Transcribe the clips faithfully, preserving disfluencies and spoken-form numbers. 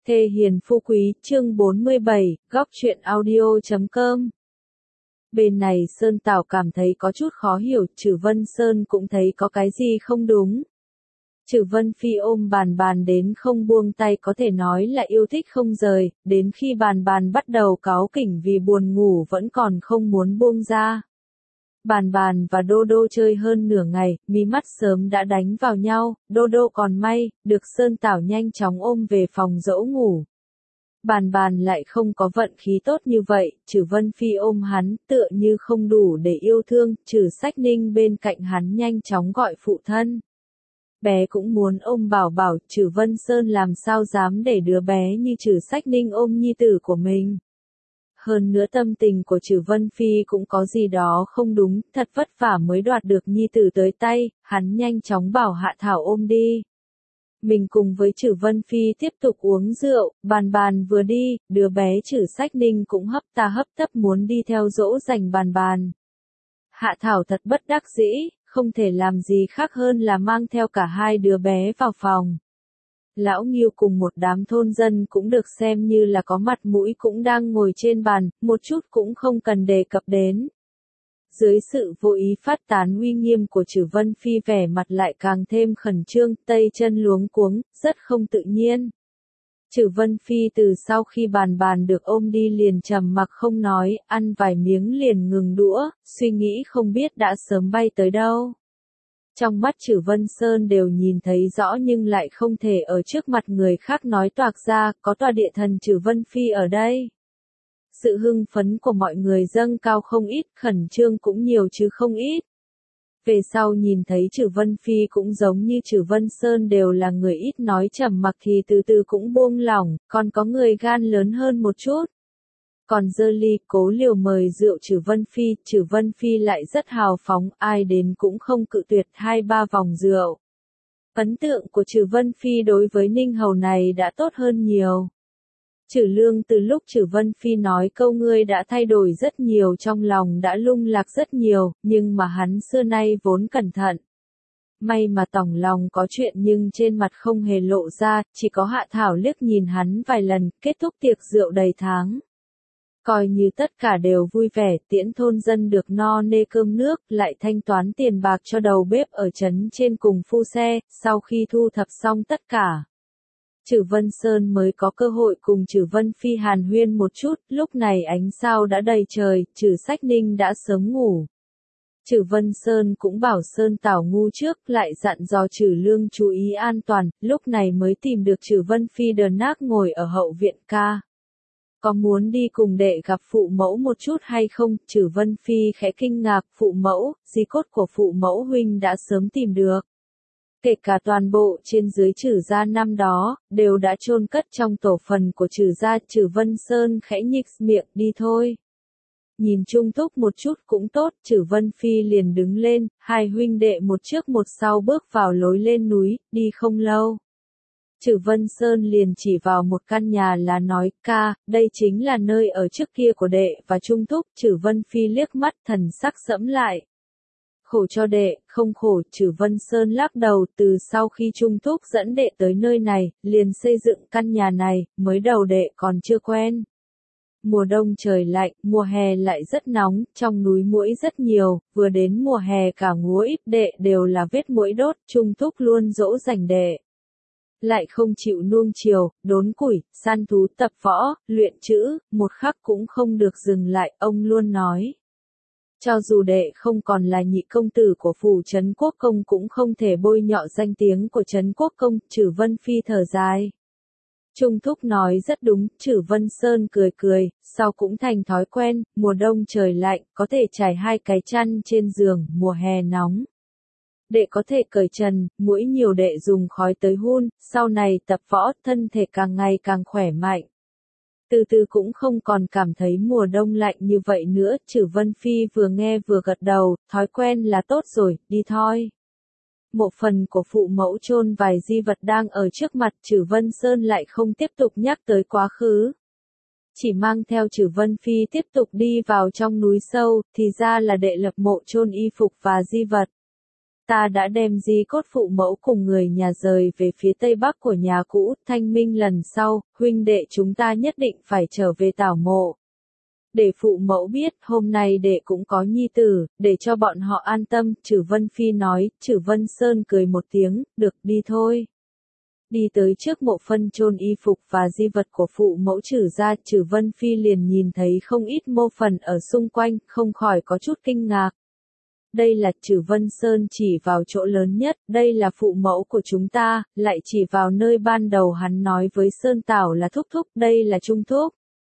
Thê hiền phu quý, chương bốn mươi bảy, góc truyện audio chấm com. Bên này Sơn Tảo cảm thấy có chút khó hiểu, Trử Vân Sơn cũng thấy có cái gì không đúng. Trử Vân Phi ôm Bàn Bàn đến không buông tay, có thể nói là yêu thích không rời, đến khi Bàn Bàn bắt đầu cáu kỉnh vì buồn ngủ vẫn còn không muốn buông ra. Bàn Bàn và Đô Đô chơi hơn nửa ngày, mí mắt sớm đã đánh vào nhau, Đô Đô còn may, được Sơn Tảo nhanh chóng ôm về phòng dỗ ngủ. Bàn Bàn lại không có vận khí tốt như vậy, Trử Vân Phi ôm hắn, tựa như không đủ để yêu thương, Trử Sách Ninh bên cạnh hắn nhanh chóng gọi phụ thân. Bé cũng muốn ôm bảo bảo, Trử Vân Sơn làm sao dám để đứa bé như Trử Sách Ninh ôm nhi tử của mình. Hơn nữa tâm tình của Trử Vân Phi cũng có gì đó không đúng, thật vất vả mới đoạt được nhi tử tới tay, hắn nhanh chóng bảo Hạ Thảo ôm đi. Mình cùng với Trử Vân Phi tiếp tục uống rượu, Bàn Bàn vừa đi, đứa bé Trử Sách Ninh cũng hấp ta hấp tấp muốn đi theo dỗ dành Bàn Bàn. Hạ Thảo thật bất đắc dĩ, không thể làm gì khác hơn là mang theo cả hai đứa bé vào phòng. Lão Nghiêu cùng một đám thôn dân cũng được xem như là có mặt mũi cũng đang ngồi trên bàn, một chút cũng không cần đề cập đến. Dưới sự vô ý phát tán uy nghiêm của Trử Vân Phi, vẻ mặt lại càng thêm khẩn trương, tay chân luống cuống, rất không tự nhiên. Trử Vân Phi từ sau khi Bàn Bàn được ôm đi liền trầm mặc không nói, ăn vài miếng liền ngừng đũa, suy nghĩ không biết đã sớm bay tới đâu. Trong mắt Trử Vân Sơn đều nhìn thấy rõ nhưng lại không thể ở trước mặt người khác nói toạc ra, có tòa địa thần Trử Vân Phi ở đây. Sự hưng phấn của mọi người dâng cao không ít, khẩn trương cũng nhiều chứ không ít. Về sau nhìn thấy Trử Vân Phi cũng giống như Trử Vân Sơn đều là người ít nói trầm mặc thì từ từ cũng buông lỏng, còn có người gan lớn hơn một chút. Còn dơ ly cố liều mời rượu Trử Vân Phi, Trử Vân Phi lại rất hào phóng, ai đến cũng không cự tuyệt hai ba vòng rượu. Ấn tượng của Trử Vân Phi đối với Ninh Hầu này đã tốt hơn nhiều. Trử Lương từ lúc Trử Vân Phi nói câu ngươi đã thay đổi rất nhiều trong lòng đã lung lạc rất nhiều, nhưng mà hắn xưa nay vốn cẩn thận. May mà tỏng lòng có chuyện nhưng trên mặt không hề lộ ra, chỉ có Hạ Thảo liếc nhìn hắn vài lần, kết thúc tiệc rượu đầy tháng. Coi như tất cả đều vui vẻ, tiễn thôn dân được no nê cơm nước, lại thanh toán tiền bạc cho đầu bếp ở trấn trên cùng phu xe, sau khi thu thập xong tất cả. Trử Vân Sơn mới có cơ hội cùng Trử Vân Phi hàn huyên một chút, lúc này ánh sao đã đầy trời, Trử Sách Ninh đã sớm ngủ. Trử Vân Sơn cũng bảo Sơn Tảo ngu trước, lại dặn dò Trử Lương chú ý an toàn, lúc này mới tìm được Trử Vân Phi đờ nác ngồi ở hậu viện ca. Có muốn đi cùng đệ gặp phụ mẫu một chút hay không? Trử Vân Phi khẽ kinh ngạc, phụ mẫu, di cốt của phụ mẫu huynh đã sớm tìm được. Kể cả toàn bộ trên dưới Trử gia năm đó, đều đã chôn cất trong tổ phần của Trử gia. Trử Vân Sơn khẽ nhích miệng, đi thôi. Nhìn Trung Thúc một chút cũng tốt, Trử Vân Phi liền đứng lên, hai huynh đệ một trước một sau bước vào lối lên núi, đi không lâu. Trử Vân Sơn liền chỉ vào một căn nhà là nói, ca, đây chính là nơi ở trước kia của đệ và Trung Thúc. Trử Vân Phi liếc mắt, thần sắc sẫm lại. Khổ cho đệ, không khổ. Trử Vân Sơn lắc đầu, từ sau khi Trung Thúc dẫn đệ tới nơi này, liền xây dựng căn nhà này, mới đầu đệ còn chưa quen. Mùa đông trời lạnh, mùa hè lại rất nóng, trong núi muỗi rất nhiều, vừa đến mùa hè cả muỗi đệ đều là vết muỗi đốt, Trung Thúc luôn dỗ dành đệ. Lại không chịu nuông chiều, đốn củi, săn thú, tập võ, luyện chữ, một khắc cũng không được dừng lại, ông luôn nói. Cho dù đệ không còn là nhị công tử của phủ Trấn Quốc Công cũng không thể bôi nhọ danh tiếng của Trấn Quốc Công. Trử Vân Phi thở dài. Trung Thúc nói rất đúng, Trử Vân Sơn cười cười, sau cũng thành thói quen, mùa đông trời lạnh, có thể trải hai cái chăn trên giường, mùa hè nóng. Đệ có thể cởi trần, muỗi nhiều đệ dùng khói tới hun, sau này tập võ, thân thể càng ngày càng khỏe mạnh. Từ từ cũng không còn cảm thấy mùa đông lạnh như vậy nữa. Trử Vân Phi vừa nghe vừa gật đầu, thói quen là tốt rồi, đi thôi. Mộ phần của phụ mẫu chôn vài di vật đang ở trước mặt, Trử Vân Sơn lại không tiếp tục nhắc tới quá khứ. Chỉ mang theo Trử Vân Phi tiếp tục đi vào trong núi sâu, thì ra là đệ lập mộ chôn y phục và di vật. Ta đã đem di cốt phụ mẫu cùng người nhà rời về phía tây bắc của nhà cũ, thanh minh lần sau, huynh đệ chúng ta nhất định phải trở về tảo mộ. Để phụ mẫu biết, hôm nay đệ cũng có nhi tử, để cho bọn họ an tâm, Trử Vân Phi nói, Trử Vân Sơn cười một tiếng, được đi thôi. Đi tới trước mộ phân chôn y phục và di vật của phụ mẫu Trử gia, Trử Vân Phi liền nhìn thấy không ít mô phần ở xung quanh, không khỏi có chút kinh ngạc. Đây là Trử Vân Sơn chỉ vào chỗ lớn nhất, đây là phụ mẫu của chúng ta, lại chỉ vào nơi ban đầu hắn nói với Sơn Tảo là thúc thúc, đây là trung thúc.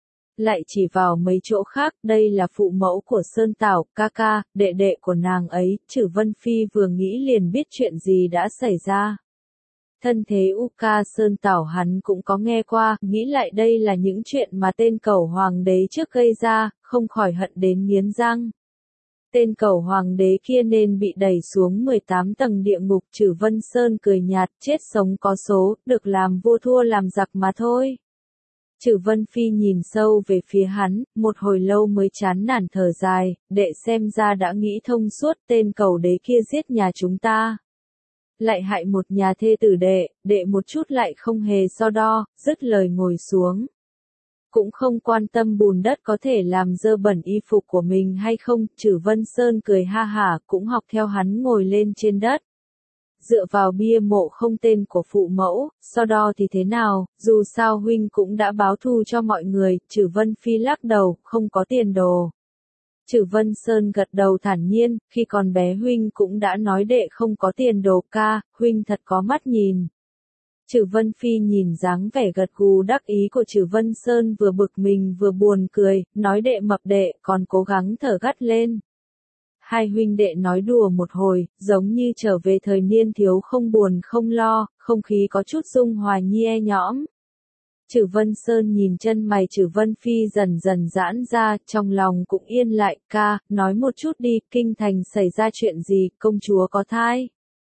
Lại chỉ vào mấy chỗ khác, đây là phụ mẫu của Sơn Tảo, ca ca, đệ đệ của nàng ấy, Trử Vân Phi vừa nghĩ liền biết chuyện gì đã xảy ra. Thân thế U Ca Sơn Tảo hắn cũng có nghe qua, nghĩ lại đây là những chuyện mà tên cẩu hoàng đế trước gây ra, không khỏi hận đến nghiến răng. Tên cẩu hoàng đế kia nên bị đẩy xuống mười tám tầng địa ngục. Trử Vân Sơn cười nhạt, chết sống có số, được làm vua thua làm giặc mà thôi. Trử Vân Phi nhìn sâu về phía hắn, một hồi lâu mới chán nản thở dài, đệ xem ra đã nghĩ thông suốt, tên cẩu đế kia giết nhà chúng ta. Lại hại một nhà thê tử đệ, đệ một chút lại không hề so đo, dứt lời ngồi xuống. Cũng không quan tâm bùn đất có thể làm dơ bẩn y phục của mình hay không, Trử Vân Sơn cười ha hả, cũng học theo hắn ngồi lên trên đất. Dựa vào bia mộ không tên của phụ mẫu, so đo thì thế nào, dù sao huynh cũng đã báo thù cho mọi người, Trử Vân Phi lắc đầu, không có tiền đồ. Trử Vân Sơn gật đầu thản nhiên, khi còn bé huynh cũng đã nói đệ không có tiền đồ ca, huynh thật có mắt nhìn. Trử Vân Phi nhìn dáng vẻ gật gù đắc ý của Trử Vân Sơn vừa bực mình vừa buồn cười, nói đệ mập đệ còn cố gắng thở gắt lên. Hai huynh đệ nói đùa một hồi, giống như trở về thời niên thiếu không buồn không lo, không khí có chút dung hòa nhe nhõm. Trử Vân Sơn nhìn chân mày Trử Vân Phi dần dần giãn ra, trong lòng cũng yên lại, ca, nói một chút đi, kinh thành xảy ra chuyện gì, công chúa có thai.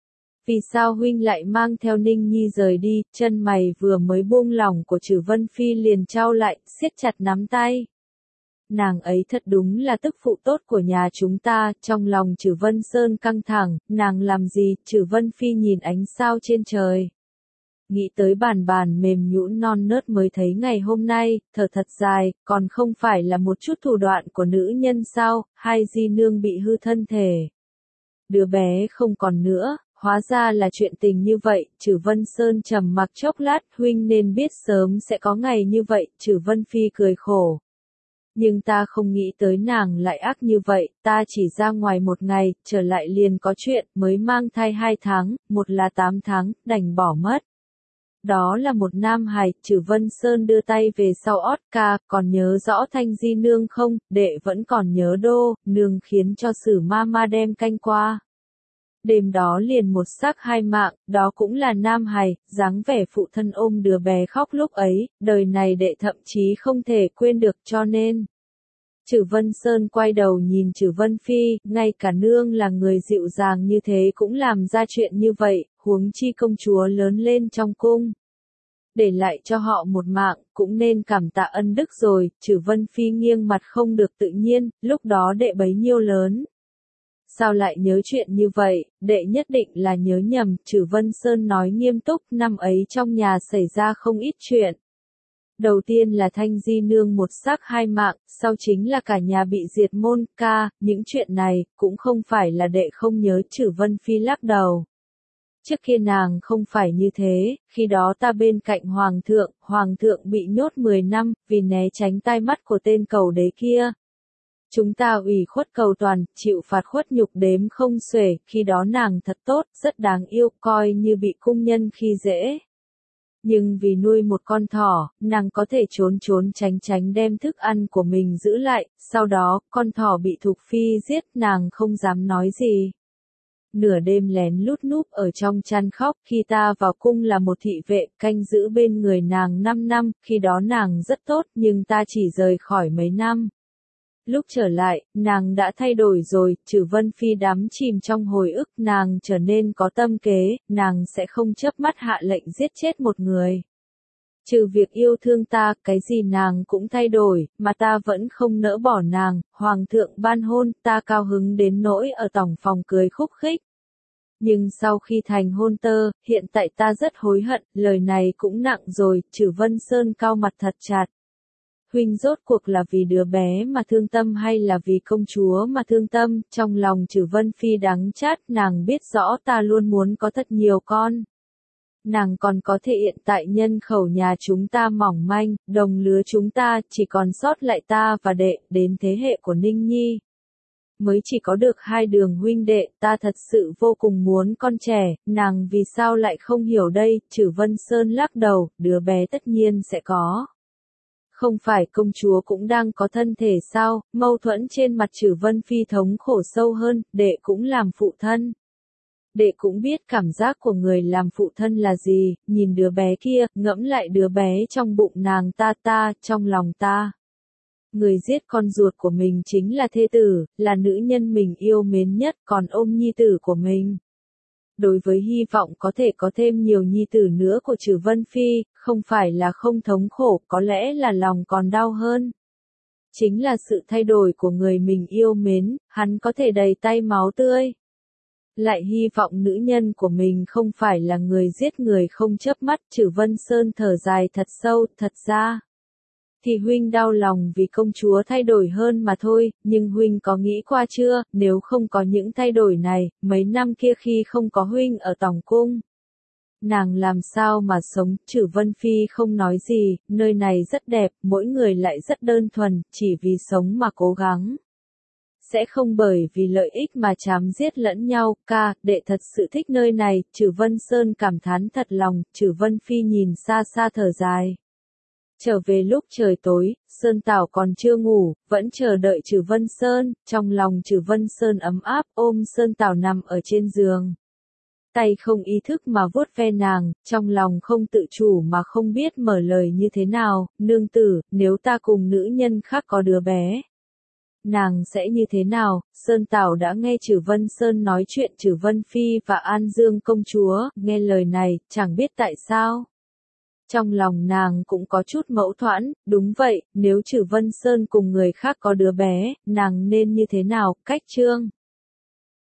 Vì sao huynh lại mang theo Ninh Nhi rời đi, chân mày vừa mới buông lỏng của Trử Vân Phi liền trao lại, siết chặt nắm tay. Nàng ấy thật đúng là tức phụ tốt của nhà chúng ta, trong lòng Trử Vân Sơn căng thẳng, nàng làm gì, Trử Vân Phi nhìn ánh sao trên trời. Nghĩ tới bàn bàn mềm nhũn non nớt mới thấy ngày hôm nay, thở thật dài, còn không phải là một chút thủ đoạn của nữ nhân sao, hai di nương bị hư thân thể. Đứa bé không còn nữa, hóa ra là chuyện tình như vậy, Trử Vân Sơn trầm mặc chốc lát, huynh nên biết sớm sẽ có ngày như vậy, Trử Vân Phi cười khổ. Nhưng ta không nghĩ tới nàng lại ác như vậy, ta chỉ ra ngoài một ngày, trở lại liền có chuyện, mới mang thai hai tháng, một là tám tháng, đành bỏ mất. Đó là một nam hài, Trử Vân Sơn đưa tay về sau ót ca, còn nhớ rõ Thanh Di nương không, đệ vẫn còn nhớ đô, nương khiến cho Sử ma ma đem canh qua. Đêm đó liền một xác hai mạng, đó cũng là nam hài, dáng vẻ phụ thân ôm đứa bé khóc lúc ấy, đời này đệ thậm chí không thể quên được cho nên. Trử Vân Sơn quay đầu nhìn Trử Vân Phi, ngay cả nương là người dịu dàng như thế cũng làm ra chuyện như vậy, huống chi công chúa lớn lên trong cung. Để lại cho họ một mạng, cũng nên cảm tạ ân đức rồi, Trử Vân Phi nghiêng mặt không được tự nhiên, lúc đó đệ bấy nhiêu lớn. Sao lại nhớ chuyện như vậy, đệ nhất định là nhớ nhầm, Trử Vân Sơn nói nghiêm túc, năm ấy trong nhà xảy ra không ít chuyện. Đầu tiên là Thanh Di nương một xác hai mạng, sau chính là cả nhà bị diệt môn, ca, những chuyện này, cũng không phải là đệ không nhớ, Trử Vân Phi lắc đầu. Trước kia nàng không phải như thế, khi đó ta bên cạnh Hoàng thượng, Hoàng thượng bị nhốt mười năm, vì né tránh tai mắt của tên cẩu đế kia. Chúng ta ủy khuất cầu toàn, chịu phạt khuất nhục đếm không xuể, khi đó nàng thật tốt, rất đáng yêu, coi như bị cung nhân khi dễ. Nhưng vì nuôi một con thỏ, nàng có thể trốn trốn tránh tránh đem thức ăn của mình giữ lại, sau đó, con thỏ bị Thục Phi giết, nàng không dám nói gì. Nửa đêm lén lút núp ở trong chăn khóc, khi ta vào cung là một thị vệ, canh giữ bên người nàng năm năm, khi đó nàng rất tốt, nhưng ta chỉ rời khỏi mấy năm. Lúc trở lại, nàng đã thay đổi rồi, Trử Vân Phi đắm chìm trong hồi ức, nàng trở nên có tâm kế, nàng sẽ không chớp mắt hạ lệnh giết chết một người. Trừ việc yêu thương ta, cái gì nàng cũng thay đổi, mà ta vẫn không nỡ bỏ nàng, Hoàng thượng ban hôn, ta cao hứng đến nỗi ở tòng phòng cười khúc khích. Nhưng sau khi thành hôn tơ, hiện tại ta rất hối hận, lời này cũng nặng rồi, Trử Vân Sơn cau mặt thật chặt. Huynh rốt cuộc là vì đứa bé mà thương tâm hay là vì công chúa mà thương tâm, trong lòng Trử Vân Phi đắng chát, nàng biết rõ ta luôn muốn có thật nhiều con. Nàng còn có thể hiện tại nhân khẩu nhà chúng ta mỏng manh, đồng lứa chúng ta chỉ còn sót lại ta và đệ, đến thế hệ của Ninh Nhi. Mới chỉ có được hai đường huynh đệ, ta thật sự vô cùng muốn con trẻ, nàng vì sao lại không hiểu đây, Trử Vân Sơn lắc đầu, đứa bé tất nhiên sẽ có. Không phải công chúa cũng đang có thân thể sao, mâu thuẫn trên mặt Trử Vân Phi thống khổ sâu hơn, đệ cũng làm phụ thân. Đệ cũng biết cảm giác của người làm phụ thân là gì, nhìn đứa bé kia, ngẫm lại đứa bé trong bụng nàng ta ta, trong lòng ta. Người giết con ruột của mình chính là thê tử, là nữ nhân mình yêu mến nhất, còn ôm nhi tử của mình. Đối với hy vọng có thể có thêm nhiều nhi tử nữa của Trử Vân Phi, không phải là không thống khổ, có lẽ là lòng còn đau hơn. Chính là sự thay đổi của người mình yêu mến, hắn có thể đầy tay máu tươi. Lại hy vọng nữ nhân của mình không phải là người giết người không chớp mắt, Trử Vân Sơn thở dài thật sâu, thật ra. Thì huynh đau lòng vì công chúa thay đổi hơn mà thôi, nhưng huynh có nghĩ qua chưa, nếu không có những thay đổi này, mấy năm kia khi không có huynh ở Tòng Cung. Nàng làm sao mà sống, Trử Vân Phi không nói gì, nơi này rất đẹp, mỗi người lại rất đơn thuần, chỉ vì sống mà cố gắng. Sẽ không bởi vì lợi ích mà chém giết lẫn nhau, ca, đệ thật sự thích nơi này, Trử Vân Sơn cảm thán thật lòng, Trử Vân Phi nhìn xa xa thở dài. Trở về lúc trời tối, Sơn Tảo còn chưa ngủ, vẫn chờ đợi Trử Vân Sơn, trong lòng Trử Vân Sơn ấm áp, ôm Sơn Tảo nằm ở trên giường. Tay không ý thức mà vuốt ve nàng, trong lòng không tự chủ mà không biết mở lời như thế nào, nương tử, nếu ta cùng nữ nhân khác có đứa bé. Nàng sẽ như thế nào? Sơn Tảo đã nghe Trử Vân Sơn nói chuyện Trử Vân Phi và An Dương công chúa, nghe lời này, chẳng biết tại sao. Trong lòng nàng cũng có chút mâu thuẫn, đúng vậy, nếu Trử Vân Sơn cùng người khác có đứa bé, nàng nên như thế nào, cách chương.